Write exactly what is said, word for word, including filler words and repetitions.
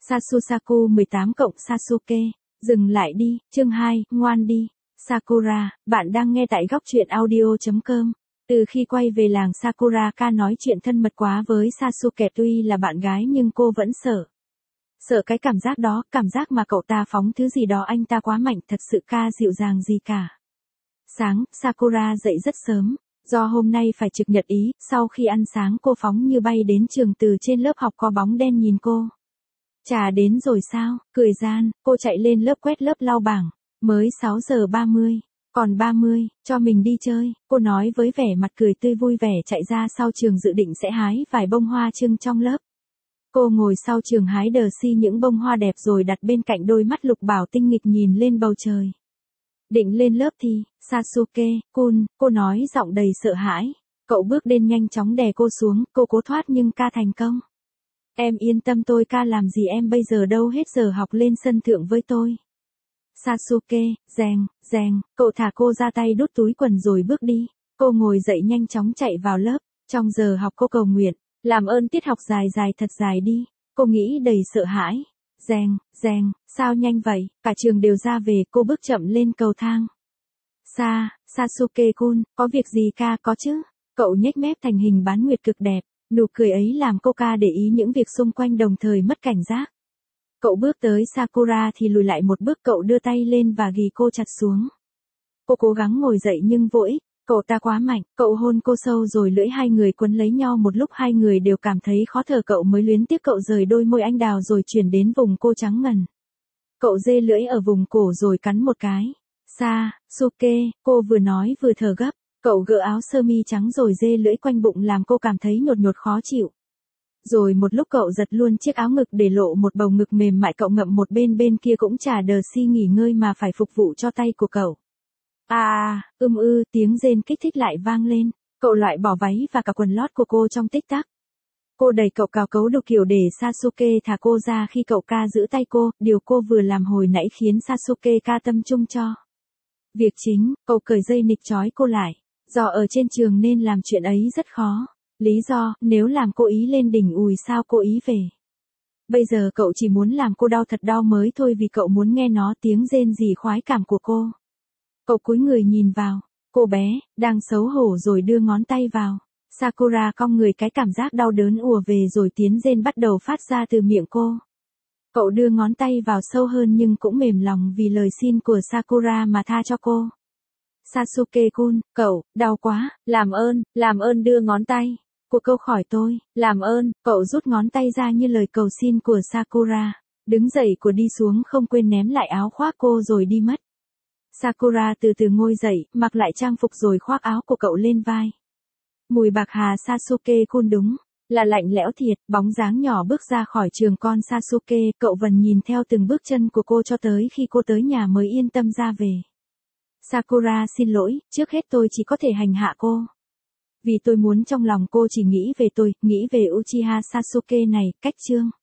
Sasusaku mười tám cộng Sasuke, dừng lại đi, chương hai, ngoan đi. Sakura, bạn đang nghe tại góc truyện audio chấm com. Từ khi quay về làng Sakuraka nói chuyện thân mật quá với Sasuke, tuy là bạn gái nhưng cô vẫn sợ. Sợ cái cảm giác đó, cảm giác mà cậu ta phóng thứ gì đó anh ta quá mạnh, thật sự ca dịu dàng gì cả. Sáng, Sakura dậy rất sớm, do hôm nay phải trực nhật ý, sau khi ăn sáng cô phóng như bay đến trường, từ trên lớp học có bóng đen nhìn cô. Trà đến rồi sao, cười gian, cô chạy lên lớp quét lớp lau bảng, mới sáu giờ ba mươi, còn ba mươi, cho mình đi chơi, cô nói với vẻ mặt cười tươi vui vẻ chạy ra sau trường dự định sẽ hái vài bông hoa trưng trong lớp. Cô ngồi sau trường hái đờ si những bông hoa đẹp rồi đặt bên cạnh, đôi mắt lục bảo tinh nghịch nhìn lên bầu trời. Định lên lớp thì, Sasuke-kun, cô nói giọng đầy sợ hãi. Cậu bước đến nhanh chóng đè cô xuống, cô cố thoát nhưng ca thành công. Em yên tâm, tôi ca làm gì em bây giờ đâu, hết giờ học lên sân thượng với tôi. Sasuke, rèng, rèng, cậu thả cô ra, tay đút túi quần rồi bước đi. Cô ngồi dậy nhanh chóng chạy vào lớp, trong giờ học cô cầu nguyện, làm ơn tiết học dài dài thật dài đi. Cô nghĩ đầy sợ hãi. Rèng, rèng, sao nhanh vậy, cả trường đều ra về, cô bước chậm lên cầu thang. Sa, Sasuke-kun, có việc gì ca, có chứ? Cậu nhếch mép thành hình bán nguyệt cực đẹp, nụ cười ấy làm cô ca để ý những việc xung quanh đồng thời mất cảnh giác. Cậu bước tới Sakura thì lùi lại một bước, cậu đưa tay lên và ghì cô chặt xuống. Cô cố gắng ngồi dậy nhưng vô ích, cậu ta quá mạnh, cậu hôn cô sâu rồi lưỡi hai người quấn lấy nhau một lúc, hai người đều cảm thấy khó thở, cậu mới luyến tiếc cậu rời đôi môi anh đào rồi chuyển đến vùng cô trắng ngần. Cậu dê lưỡi ở vùng cổ rồi cắn một cái. Sa, Suke, cô vừa nói vừa thở gấp, cậu gỡ áo sơ mi trắng rồi dê lưỡi quanh bụng làm cô cảm thấy nhột nhột khó chịu. Rồi một lúc cậu giật luôn chiếc áo ngực để lộ một bầu ngực mềm mại, cậu ngậm một bên, bên kia cũng chả đờ si nghỉ ngơi mà phải phục vụ cho tay của cậu. À, ưm ư, tiếng rên kích thích lại vang lên, cậu loại bỏ váy và cả quần lót của cô trong tích tắc. Cô đẩy cậu cào cấu đủ kiểu để Sasuke thả cô ra khi cậu ca giữ tay cô, điều cô vừa làm hồi nãy khiến Sasuke ca tâm trung cho. Việc chính, cậu cởi dây nịt trói cô lại, do ở trên trường nên làm chuyện ấy rất khó. Lý do, nếu làm cô ý lên đỉnh ùi sao cô ý về. Bây giờ cậu chỉ muốn làm cô đau thật đau mới thôi, vì cậu muốn nghe nó tiếng rên rỉ khoái cảm của cô. Cậu cúi người nhìn vào, cô bé, đang xấu hổ rồi đưa ngón tay vào. Sakura cong người, cái cảm giác đau đớn ùa về rồi tiếng rên bắt đầu phát ra từ miệng cô. Cậu đưa ngón tay vào sâu hơn nhưng cũng mềm lòng vì lời xin của Sakura mà tha cho cô. Sasuke-kun, cậu, đau quá, làm ơn, làm ơn đưa ngón tay của câu khỏi tôi, làm ơn. Cậu rút ngón tay ra như lời cầu xin của Sakura. Đứng dậy của đi xuống, không quên ném lại áo khoác cô rồi đi mất. Sakura từ từ ngồi dậy, mặc lại trang phục rồi khoác áo của cậu lên vai. Mùi bạc hà Sasuke-kun đúng là lạnh lẽo thiệt, bóng dáng nhỏ bước ra khỏi trường con Sasuke, cậu vẫn nhìn theo từng bước chân của cô cho tới khi cô tới nhà mới yên tâm ra về. Sakura xin lỗi, trước hết tôi chỉ có thể hành hạ cô. Vì tôi muốn trong lòng cô chỉ nghĩ về tôi, nghĩ về Uchiha Sasuke này, cách chương.